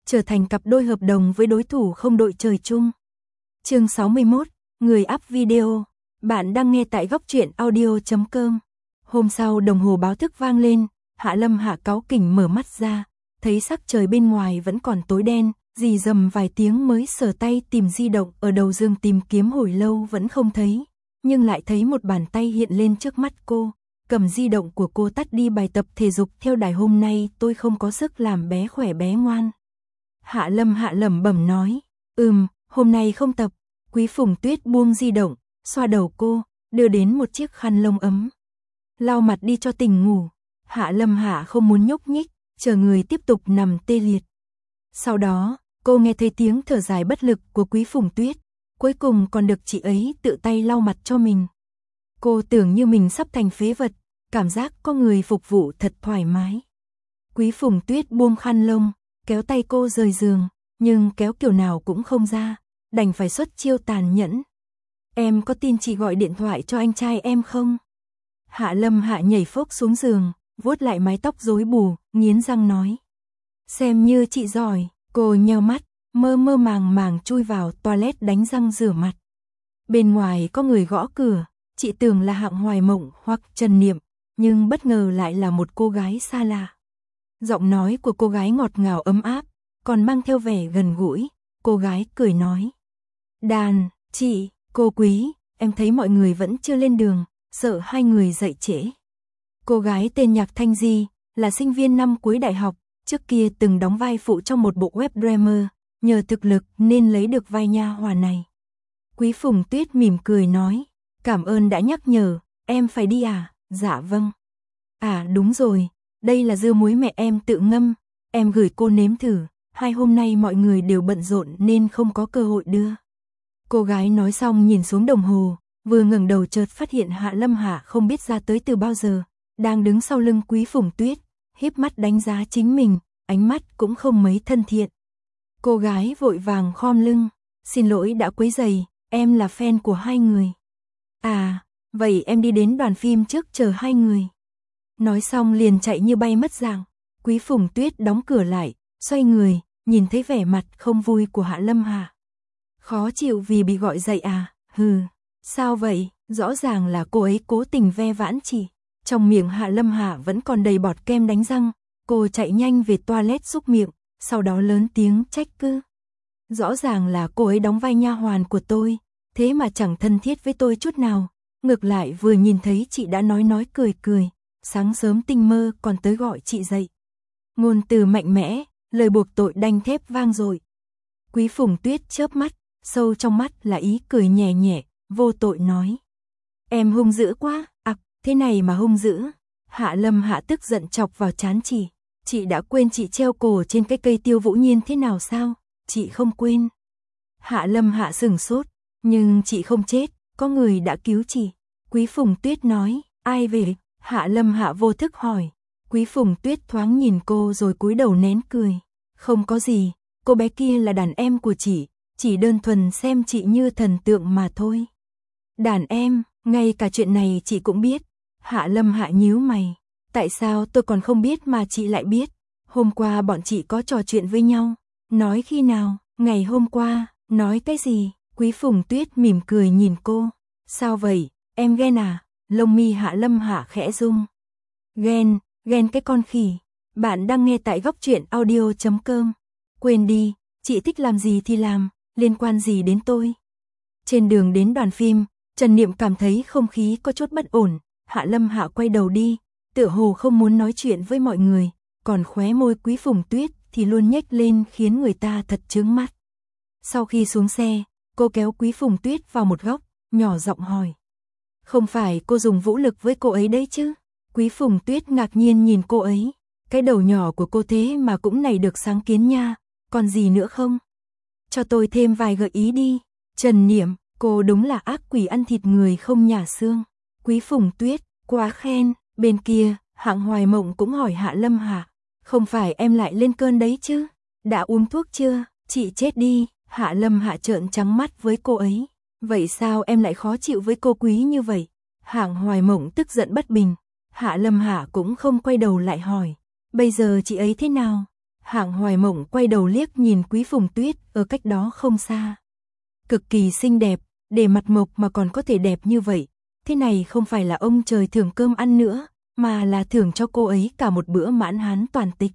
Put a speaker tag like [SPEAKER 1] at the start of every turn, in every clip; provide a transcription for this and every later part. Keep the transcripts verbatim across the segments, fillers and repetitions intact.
[SPEAKER 1] trở thành cặp đôi hợp đồng với đối thủ không đội trời chung. Chương sáu mươi mốt, người up video. Bạn đang nghe tại góc truyện audio chấm com. Hôm sau đồng hồ báo thức vang lên, Hạ Lâm Hạ cáu kỉnh mở mắt ra, thấy sắc trời bên ngoài vẫn còn tối đen, rì rầm vài tiếng mới sờ tay tìm di động ở đầu giường tìm kiếm hồi lâu vẫn không thấy, nhưng lại thấy một bàn tay hiện lên trước mắt cô, cầm di động của cô tắt đi bài tập thể dục theo đài hôm nay tôi không có sức làm bé khỏe bé ngoan. Hạ Lâm Hạ lẩm bẩm nói, ừm, hôm nay không tập. Quý Phùng Tuyết buông di động, xoa đầu cô, đưa đến một chiếc khăn lông ấm. Lau mặt đi cho tỉnh ngủ. Hạ Lâm Hạ không muốn nhúc nhích, chờ người tiếp tục nằm tê liệt. Sau đó, cô nghe thấy tiếng thở dài bất lực của Quý Phùng Tuyết, cuối cùng còn được chị ấy tự tay lau mặt cho mình. Cô tưởng như mình sắp thành phế vật, cảm giác có người phục vụ thật thoải mái. Quý Phùng Tuyết buông khăn lông, kéo tay cô rời giường, nhưng kéo kiểu nào cũng không ra, đành phải xuất chiêu tàn nhẫn. Em có tin chị gọi điện thoại cho anh trai em không? Hạ Lâm Hạ nhảy phốc xuống giường, vuốt lại mái tóc rối bù, nghiến răng nói. Xem như chị giỏi. Cô nheo mắt, mơ mơ màng màng chui vào toilet đánh răng rửa mặt. Bên ngoài có người gõ cửa, chị tưởng là Hạng Hoài Mộng hoặc Trần Niệm, nhưng bất ngờ lại là một cô gái xa lạ. Giọng nói của cô gái ngọt ngào ấm áp, còn mang theo vẻ gần gũi. Cô gái cười nói. Đàn, chị, cô Quý, em thấy mọi người vẫn chưa lên đường, sợ hai người dậy trễ. Cô gái tên Nhạc Thanh Di, là sinh viên năm cuối đại học, trước kia từng đóng vai phụ trong một bộ web drama, nhờ thực lực nên lấy được vai nha hoàn này. Quý Phùng Tuyết mỉm cười nói, cảm ơn đã nhắc nhở, em phải đi à? Dạ vâng. À đúng rồi, đây là dưa muối mẹ em tự ngâm, em gửi cô nếm thử, hai hôm nay mọi người đều bận rộn nên không có cơ hội đưa. Cô gái nói xong nhìn xuống đồng hồ, vừa ngẩng đầu chợt phát hiện Hạ Lâm Hạ không biết ra tới từ bao giờ, đang đứng sau lưng Quý Phùng Tuyết, híp mắt đánh giá chính mình, ánh mắt cũng không mấy thân thiện. Cô gái vội vàng khom lưng, xin lỗi đã quấy rầy, em là fan của hai người. À, vậy em đi đến đoàn phim trước chờ hai người. Nói xong liền chạy như bay mất dạng. Quý Phùng Tuyết đóng cửa lại, xoay người, nhìn thấy vẻ mặt không vui của Hạ Lâm Hạ. Khó chịu vì bị gọi dậy à? Hừ, sao vậy? Rõ ràng là cô ấy cố tình ve vãn chị. Trong miệng Hạ Lâm Hạ vẫn còn đầy bọt kem đánh răng, cô chạy nhanh về toilet xúc miệng, sau đó lớn tiếng trách cứ. Rõ ràng là cô ấy đóng vai nha hoàn của tôi, thế mà chẳng thân thiết với tôi chút nào, ngược lại vừa nhìn thấy chị đã nói nói cười cười, sáng sớm tinh mơ còn tới gọi chị dậy. Ngôn từ mạnh mẽ, lời buộc tội đanh thép vang dội. Quý Phùng Tuyết chớp mắt, sâu trong mắt là ý cười nhẹ nhẹ, vô tội nói. Em hung dữ quá, ặc, thế này mà hung dữ. Hạ Lâm Hạ tức giận chọc vào trán chị. Chị đã quên chị treo cổ trên cái cây tiêu vũ nhiên thế nào sao? Chị không quên. Hạ Lâm Hạ sửng sốt, nhưng chị không chết, có người đã cứu chị. Quý Phùng Tuyết nói, ai về? Hạ Lâm Hạ vô thức hỏi. Quý Phùng Tuyết thoáng nhìn cô rồi cúi đầu nén cười. Không có gì, cô bé kia là đàn em của chị, chỉ đơn thuần xem chị như thần tượng mà thôi. Đàn em, ngay cả chuyện này chị cũng biết. Hạ Lâm Hạ nhíu mày. Tại sao tôi còn không biết mà chị lại biết? Hôm qua bọn chị có trò chuyện với nhau. Nói khi nào? Ngày hôm qua. Nói cái gì? Quý Phùng Tuyết mỉm cười nhìn cô. Sao vậy? Em ghen à? Lông mi Hạ Lâm Hạ khẽ rung. Ghen, ghen cái con khỉ. Bạn đang nghe tại góc truyện audio chấm com. Quên đi, chị thích làm gì thì làm, liên quan gì đến tôi? Trên đường đến đoàn phim, Trần Niệm cảm thấy không khí có chút bất ổn. Hạ Lâm Hạ quay đầu đi, tựa hồ không muốn nói chuyện với mọi người, còn khóe môi Quý Phùng Tuyết thì luôn nhếch lên khiến người ta thật chướng mắt. Sau khi xuống xe, cô kéo Quý Phùng Tuyết vào một góc, nhỏ giọng hỏi. Không phải cô dùng vũ lực với cô ấy đấy chứ? Quý Phùng Tuyết ngạc nhiên nhìn cô ấy. Cái đầu nhỏ của cô thế mà cũng nảy được sáng kiến nha, còn gì nữa không? Cho tôi thêm vài gợi ý đi. Trần Niệm, cô đúng là ác quỷ ăn thịt người không nhả xương. Quý Phùng Tuyết, quá khen. Bên kia, Hạng Hoài Mộng cũng hỏi Hạ Lâm Hạ. Không phải em lại lên cơn đấy chứ? Đã uống thuốc chưa? Chị chết đi. Hạ Lâm Hạ trợn trắng mắt với cô ấy. Vậy sao em lại khó chịu với cô Quý như vậy? Hạng Hoài Mộng tức giận bất bình. Hạ Lâm Hạ cũng không quay đầu lại hỏi. Bây giờ chị ấy thế nào? Hạng Hoài Mộng quay đầu liếc nhìn Quý Phùng Tuyết ở cách đó không xa. Cực kỳ xinh đẹp, để mặt mộc mà còn có thể đẹp như vậy. Thế này không phải là ông trời thưởng cơm ăn nữa, mà là thưởng cho cô ấy cả một bữa mãn hán toàn tịch.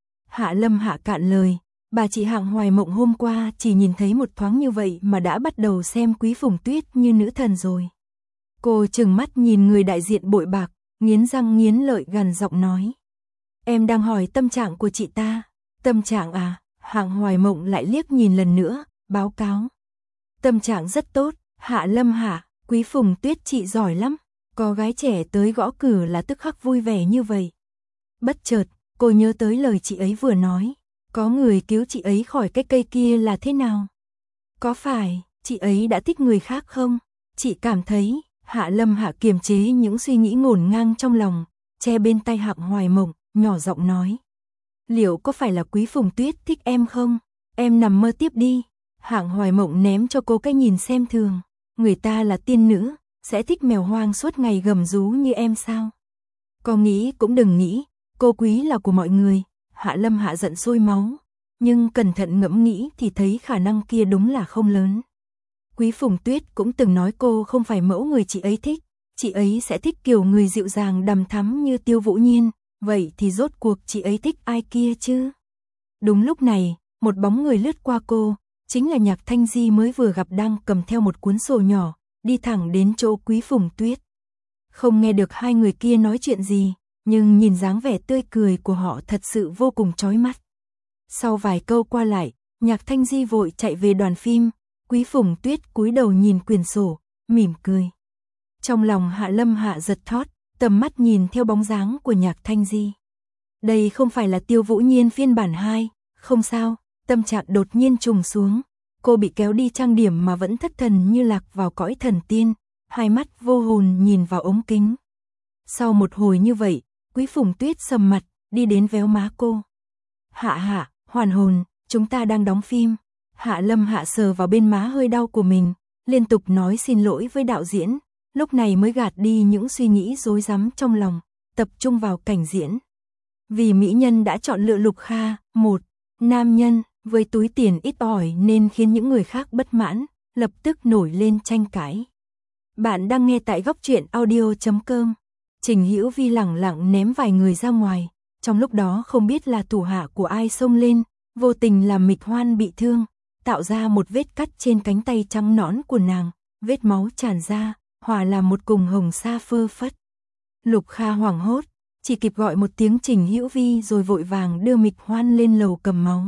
[SPEAKER 1] Hạ Lâm Hạ cạn lời, bà chị Hạng Hoài Mộng hôm qua chỉ nhìn thấy một thoáng như vậy mà đã bắt đầu xem Quý Phùng Tuyết như nữ thần rồi. Cô trừng mắt nhìn người đại diện bội bạc, nghiến răng nghiến lợi gằn giọng nói. Em đang hỏi tâm trạng của chị ta. Tâm trạng à? Hạng Hoài Mộng lại liếc nhìn lần nữa, báo cáo. Tâm trạng rất tốt, Hạ Lâm Hạ, Quý Phùng Tuyết chị giỏi lắm. Có gái trẻ tới gõ cửa là tức khắc vui vẻ như vậy. Bất chợt, cô nhớ tới lời chị ấy vừa nói. Có người cứu chị ấy khỏi cái cây kia là thế nào? Có phải, chị ấy đã thích người khác không? Chị cảm thấy, Hạ Lâm Hạ kiềm chế những suy nghĩ ngổn ngang trong lòng, che bên tay Hạng Hoài Mộng, nhỏ giọng nói. Liệu có phải là Quý Phùng Tuyết thích em không? Em nằm mơ tiếp đi. Hạng Hoài Mộng ném cho cô cái nhìn xem thường. Người ta là tiên nữ, sẽ thích mèo hoang suốt ngày gầm rú như em sao? Có nghĩ cũng đừng nghĩ, cô Quý là của mọi người. Hạ Lâm Hạ giận sôi máu, nhưng cẩn thận ngẫm nghĩ thì thấy khả năng kia đúng là không lớn. Quý Phùng Tuyết cũng từng nói cô không phải mẫu người chị ấy thích, chị ấy sẽ thích kiểu người dịu dàng đằm thắm như Tiêu Vũ Nhiên, vậy thì rốt cuộc chị ấy thích ai kia chứ? Đúng lúc này, một bóng người lướt qua cô, chính là Nhạc Thanh Di mới vừa gặp đang cầm theo một cuốn sổ nhỏ, đi thẳng đến chỗ Quý Phùng Tuyết. Không nghe được hai người kia nói chuyện gì, nhưng nhìn dáng vẻ tươi cười của họ thật sự vô cùng chói mắt. Sau vài câu qua lại, Nhạc Thanh Di vội chạy về đoàn phim, Quý Phùng Tuyết cúi đầu nhìn quyển sổ, mỉm cười. Trong lòng Hạ Lâm Hạ giật thót, tầm mắt nhìn theo bóng dáng của Nhạc Thanh Di. Đây không phải là Tiêu Vũ Nhiên phiên bản hai, không sao, tâm trạng đột nhiên trùng xuống. Cô bị kéo đi trang điểm mà vẫn thất thần như lạc vào cõi thần tiên, hai mắt vô hồn nhìn vào ống kính. Sau một hồi như vậy, Quý Phùng Tuyết sầm mặt, đi đến véo má cô. Hạ Hạ, hoàn hồn, chúng ta đang đóng phim. Hạ Lâm Hạ sờ vào bên má hơi đau của mình, liên tục nói xin lỗi với đạo diễn, lúc này mới gạt đi những suy nghĩ rối rắm trong lòng, tập trung vào cảnh diễn. Vì mỹ nhân đã chọn lựa Lục Kha, một nam nhân với túi tiền ít ỏi nên khiến những người khác bất mãn, lập tức nổi lên tranh cãi. Bạn đang nghe tại góc truyện audio chấm com. Trình Hữu Vi lẳng lặng ném vài người ra ngoài, trong lúc đó không biết là thủ hạ của ai xông lên, vô tình làm Mịch Hoan bị thương, tạo ra một vết cắt trên cánh tay trắng nõn của nàng, vết máu tràn ra, hòa làm một cùng hồng sa phơ phất. Lục Kha hoảng hốt, chỉ kịp gọi một tiếng Trình Hữu Vi rồi vội vàng đưa Mịch Hoan lên lầu cầm máu.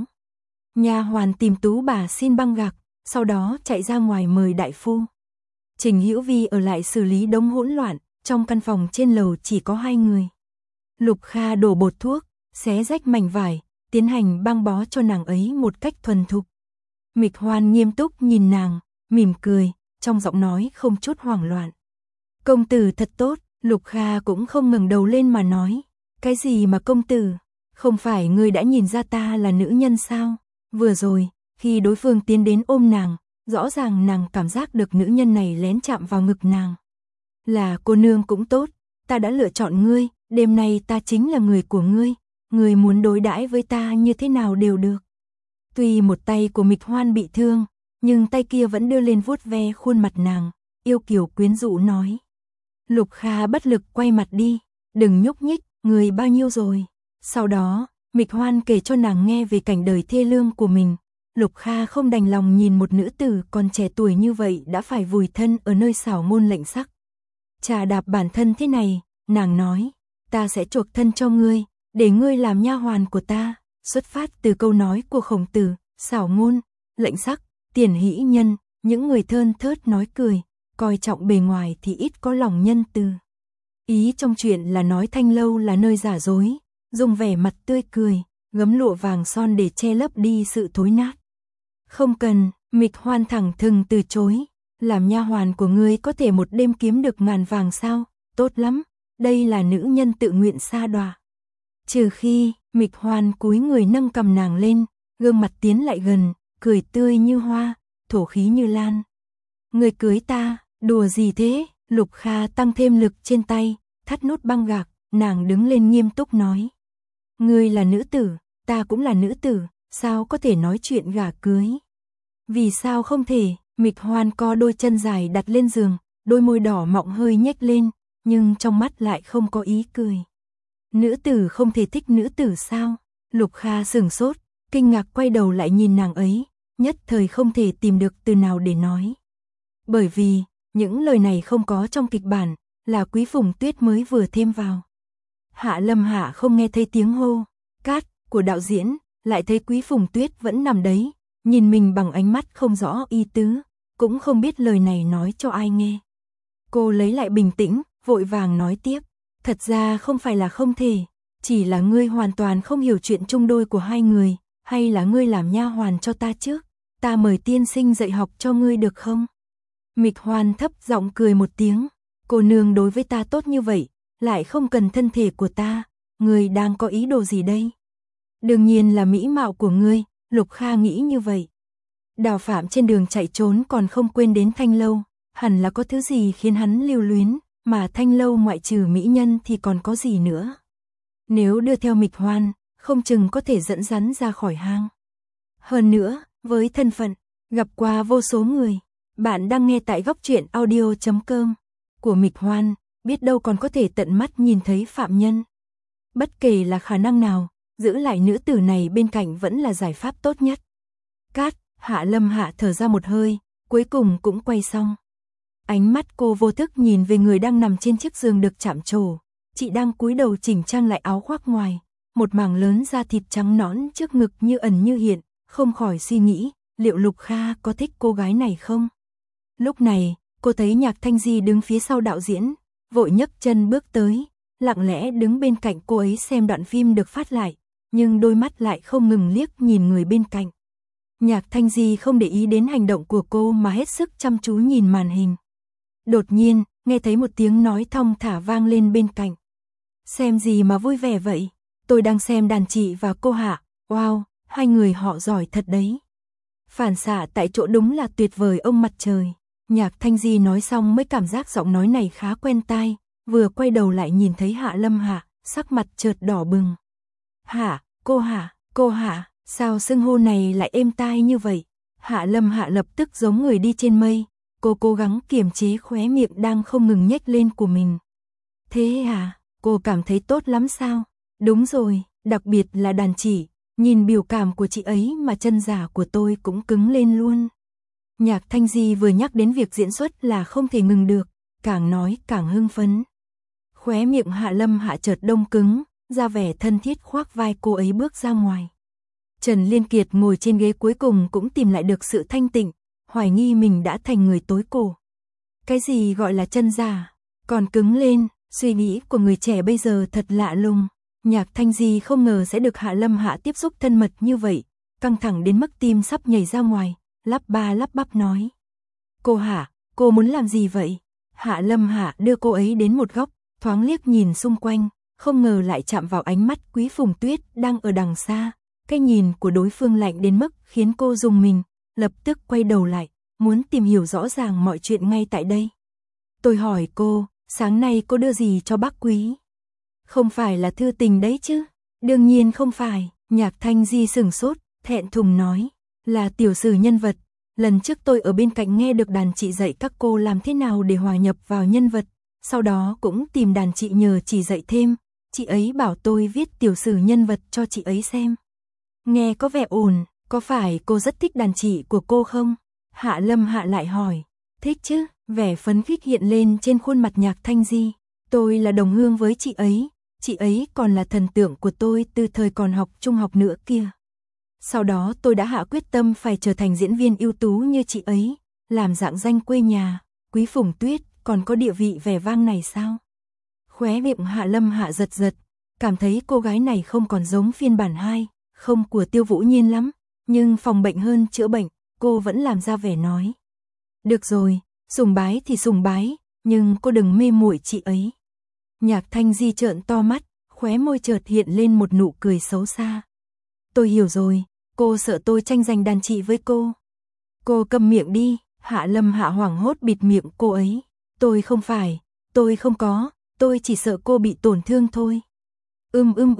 [SPEAKER 1] Nha hoàn tìm Tú bà xin băng gạc, sau đó chạy ra ngoài mời đại phu. Trình Hữu Vi ở lại xử lý đống hỗn loạn, trong căn phòng trên lầu chỉ có hai người. Lục Kha đổ bột thuốc, xé rách mảnh vải, tiến hành băng bó cho nàng ấy một cách thuần thục. Mịch Hoan nghiêm túc nhìn nàng, mỉm cười, trong giọng nói không chút hoảng loạn. Công tử thật tốt, Lục Kha cũng không ngẩng đầu lên mà nói. Cái gì mà công tử? Không phải ngươi đã nhìn ra ta là nữ nhân sao? Vừa rồi, khi đối phương tiến đến ôm nàng, rõ ràng nàng cảm giác được nữ nhân này lén chạm vào ngực nàng. Là cô nương cũng tốt, ta đã lựa chọn ngươi, đêm nay ta chính là người của ngươi, ngươi muốn đối đãi với ta như thế nào đều được. Tuy một tay của Mịch Hoan bị thương, nhưng tay kia vẫn đưa lên vuốt ve khuôn mặt nàng, yêu kiều quyến rũ nói. Lục Kha bất lực quay mặt đi, đừng nhúc nhích, người bao nhiêu rồi. Sau đó, Mịch Hoan kể cho nàng nghe về cảnh đời thê lương của mình. Lục Kha không đành lòng nhìn một nữ tử còn trẻ tuổi như vậy đã phải vùi thân ở nơi xảo môn lệnh sắc. Trà đạp bản thân thế này, nàng nói, ta sẽ chuộc thân cho ngươi, để ngươi làm nha hoàn của ta. Xuất phát từ câu nói của Khổng Tử, xảo ngôn, lệnh sắc, tiền hỷ nhân, những người thơn thớt nói cười, coi trọng bề ngoài thì ít có lòng nhân từ. Ý trong chuyện là nói Thanh Lâu là nơi giả dối, dùng vẻ mặt tươi cười, gấm lụa vàng son để che lấp đi sự thối nát. Không cần, Mịch Hoan thẳng thừng từ chối, làm nha hoàn của ngươi có thể một đêm kiếm được ngàn vàng sao? Tốt lắm, đây là nữ nhân tự nguyện sa đọa. Trừ khi, Mịch Hoan cúi người nâng cầm nàng lên, gương mặt tiến lại gần, cười tươi như hoa, thổ khí như lan. Ngươi cưới ta, đùa gì thế? Lục Kha tăng thêm lực trên tay, thắt nút băng gạc, nàng đứng lên nghiêm túc nói. Ngươi là nữ tử, ta cũng là nữ tử, sao có thể nói chuyện gả cưới? Vì sao không thể? Mịch Hoan co đôi chân dài đặt lên giường, đôi môi đỏ mọng hơi nhếch lên, nhưng trong mắt lại không có ý cười. Nữ tử không thể thích nữ tử sao? Lục Kha sửng sốt, kinh ngạc quay đầu lại nhìn nàng ấy, nhất thời không thể tìm được từ nào để nói. Bởi vì, những lời này không có trong kịch bản, là Quý Phùng Tuyết mới vừa thêm vào. Hạ Lâm Hạ không nghe thấy tiếng hô, cát, của đạo diễn, lại thấy Quý Phùng Tuyết vẫn nằm đấy, nhìn mình bằng ánh mắt không rõ ý tứ, cũng không biết lời này nói cho ai nghe. Cô lấy lại bình tĩnh, vội vàng nói tiếp, thật ra không phải là không thể, chỉ là ngươi hoàn toàn không hiểu chuyện chung đôi của hai người, hay là ngươi làm nha hoàn cho ta trước, ta mời tiên sinh dạy học cho ngươi được không? Mịch Hoan thấp giọng cười một tiếng, cô nương đối với ta tốt như vậy, lại không cần thân thể của ta, ngươi đang có ý đồ gì đây? Đương nhiên là mỹ mạo của ngươi, Lục Kha nghĩ như vậy. Đào Phạm trên đường chạy trốn còn không quên đến Thanh Lâu, hẳn là có thứ gì khiến hắn lưu luyến, mà Thanh Lâu ngoại trừ mỹ nhân thì còn có gì nữa. Nếu đưa theo Mịch Hoan, không chừng có thể dẫn rắn ra khỏi hang. Hơn nữa, với thân phận, gặp qua vô số người, bạn đang nghe tại góc truyện audio chấm com của Mịch Hoan, biết đâu còn có thể tận mắt nhìn thấy phạm nhân. Bất kể là khả năng nào, giữ lại nữ tử này bên cạnh vẫn là giải pháp tốt nhất. Cát, Hạ Lâm Hạ thở ra một hơi, cuối cùng cũng quay xong. Ánh mắt cô vô thức nhìn về người đang nằm trên chiếc giường được chạm trổ, chị đang cúi đầu chỉnh trang lại áo khoác ngoài, một mảng lớn da thịt trắng nõn trước ngực như ẩn như hiện, không khỏi suy nghĩ, liệu Lục Kha có thích cô gái này không? Lúc này, cô thấy Nhạc Thanh Di đứng phía sau đạo diễn, vội nhấc chân bước tới, lặng lẽ đứng bên cạnh cô ấy xem đoạn phim được phát lại, nhưng đôi mắt lại không ngừng liếc nhìn người bên cạnh. Nhạc Thanh Di không để ý đến hành động của cô mà hết sức chăm chú nhìn màn hình. Đột nhiên, nghe thấy một tiếng nói thong thả vang lên bên cạnh. Xem gì mà vui vẻ vậy? Tôi đang xem đàn chị và cô Hạ, wow, hai người họ giỏi thật đấy. Phản xạ tại chỗ đúng là tuyệt vời ông mặt trời. Nhạc Thanh Di nói xong mới cảm giác giọng nói này khá quen tai, vừa quay đầu lại nhìn thấy Hạ Lâm Hạ, sắc mặt chợt đỏ bừng. Hạ, cô Hạ, cô Hạ, sao xưng hô này lại êm tai như vậy? Hạ Lâm Hạ lập tức giống người đi trên mây, cô cố gắng kiềm chế khóe miệng đang không ngừng nhếch lên của mình. Thế à, cô cảm thấy tốt lắm sao? Đúng rồi, đặc biệt là đàn chị, nhìn biểu cảm của chị ấy mà chân giả của tôi cũng cứng lên luôn. Nhạc Thanh Di vừa nhắc đến việc diễn xuất là không thể ngừng được, càng nói càng hưng phấn. Khóe miệng Hạ Lâm Hạ chợt đông cứng, ra vẻ thân thiết khoác vai cô ấy bước ra ngoài. Trần Liên Kiệt ngồi trên ghế cuối cùng cũng tìm lại được sự thanh tịnh, hoài nghi mình đã thành người tối cổ. Cái gì gọi là chân giả, còn cứng lên, suy nghĩ của người trẻ bây giờ thật lạ lùng. Nhạc Thanh Di không ngờ sẽ được Hạ Lâm Hạ tiếp xúc thân mật như vậy, căng thẳng đến mức tim sắp nhảy ra ngoài, lắp ba lắp bắp nói. Cô Hạ, cô muốn làm gì vậy? Hạ Lâm Hạ đưa cô ấy đến một góc, thoáng liếc nhìn xung quanh, không ngờ lại chạm vào ánh mắt Quý Phùng Tuyết đang ở đằng xa. Cái nhìn của đối phương lạnh đến mức khiến cô rùng mình, lập tức quay đầu lại, muốn tìm hiểu rõ ràng mọi chuyện ngay tại đây. Tôi hỏi cô, sáng nay cô đưa gì cho bác Quý? Không phải là thư tình đấy chứ? Đương nhiên không phải. Nhạc Thanh Di sửng sốt, thẹn thùng nói, là tiểu sử nhân vật. Lần trước tôi ở bên cạnh nghe được đàn chị dạy các cô làm thế nào để hòa nhập vào nhân vật, sau đó cũng tìm đàn chị nhờ chỉ dạy thêm, chị ấy bảo tôi viết tiểu sử nhân vật cho chị ấy xem. Nghe có vẻ ổn, có phải cô rất thích đàn chị của cô không? Hạ Lâm Hạ lại hỏi. Thích chứ, vẻ phấn khích hiện lên trên khuôn mặt Nhạc Thanh Di. Tôi là đồng hương với chị ấy, chị ấy còn là thần tượng của tôi từ thời còn học trung học nữa kia. Sau đó tôi đã hạ quyết tâm phải trở thành diễn viên ưu tú như chị ấy, làm dạng danh quê nhà. Quý Phùng Tuyết còn có địa vị vẻ vang này sao? Khóe miệng Hạ Lâm Hạ giật giật, cảm thấy cô gái này không còn giống phiên bản hai, không của Tiêu Vũ Nhiên lắm, nhưng phòng bệnh hơn chữa bệnh, cô vẫn làm ra vẻ nói. Được rồi, sùng bái thì sùng bái, nhưng cô đừng mê muội chị ấy. Nhạc Thanh Di trợn to mắt, khóe môi chợt hiện lên một nụ cười xấu xa. Tôi hiểu rồi, cô sợ tôi tranh giành đàn chị với cô. Cô câm miệng đi. Hạ Lâm Hạ hoảng hốt bịt miệng cô ấy. Tôi không phải, tôi không có, tôi chỉ sợ cô bị tổn thương thôi. Ưm ưm ưm,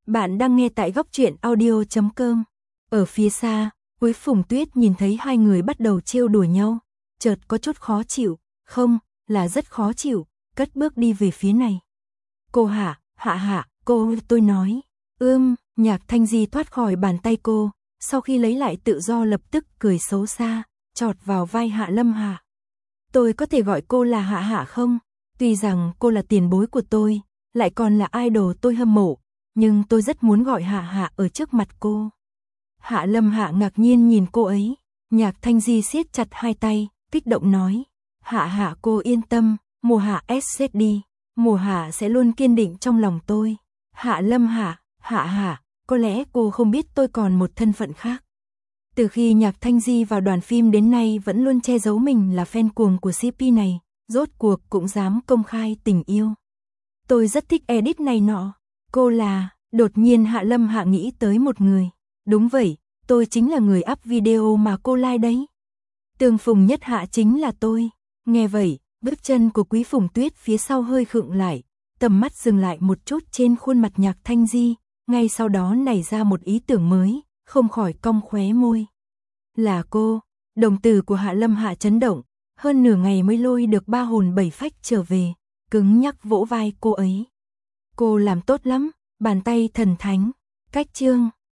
[SPEAKER 1] Bạn đang nghe tại góc truyện audio chấm com. Ở phía xa, Quý Phùng Tuyết nhìn thấy hai người bắt đầu trêu đùa nhau, chợt có chút khó chịu, không, là rất khó chịu, cất bước đi về phía này. Cô Hạ, Hạ Hạ, cô, tôi nói. Ưm, Nhạc Thanh Di thoát khỏi bàn tay cô, sau khi lấy lại tự do lập tức cười xấu xa, chọt vào vai Hạ Lâm Hạ. Tôi có thể gọi cô là Hạ Hạ không? Tuy rằng cô là tiền bối của tôi, lại còn là idol tôi hâm mộ, nhưng tôi rất muốn gọi Hạ Hạ ở trước mặt cô. Hạ Lâm Hạ ngạc nhiên nhìn cô ấy, Nhạc Thanh Di siết chặt hai tay, kích động nói. Hạ Hạ cô yên tâm, mùa Hạ ét xét đi, mùa Hạ sẽ luôn kiên định trong lòng tôi. Hạ Lâm Hạ, Hạ Hạ, có lẽ cô không biết tôi còn một thân phận khác. Từ khi Nhạc Thanh Di vào đoàn phim đến nay vẫn luôn che giấu mình là fan cuồng của xê pê này, rốt cuộc cũng dám công khai tình yêu. Tôi rất thích edit này nọ. Cô là, đột nhiên Hạ Lâm Hạ nghĩ tới một người. Đúng vậy, tôi chính là người up video mà cô like đấy. Tương Phùng Nhất Hạ chính là tôi. Nghe vậy, bước chân của Quý Phùng Tuyết phía sau hơi khựng lại, tầm mắt dừng lại một chút trên khuôn mặt Nhạc Thanh Di, ngay sau đó nảy ra một ý tưởng mới, không khỏi cong khóe môi. Là cô, đồng tử của Hạ Lâm Hạ chấn động, hơn nửa ngày mới lôi được ba hồn bảy phách trở về, cứng nhắc vỗ vai cô ấy. Cô làm tốt lắm, bàn tay thần thánh, cách chương.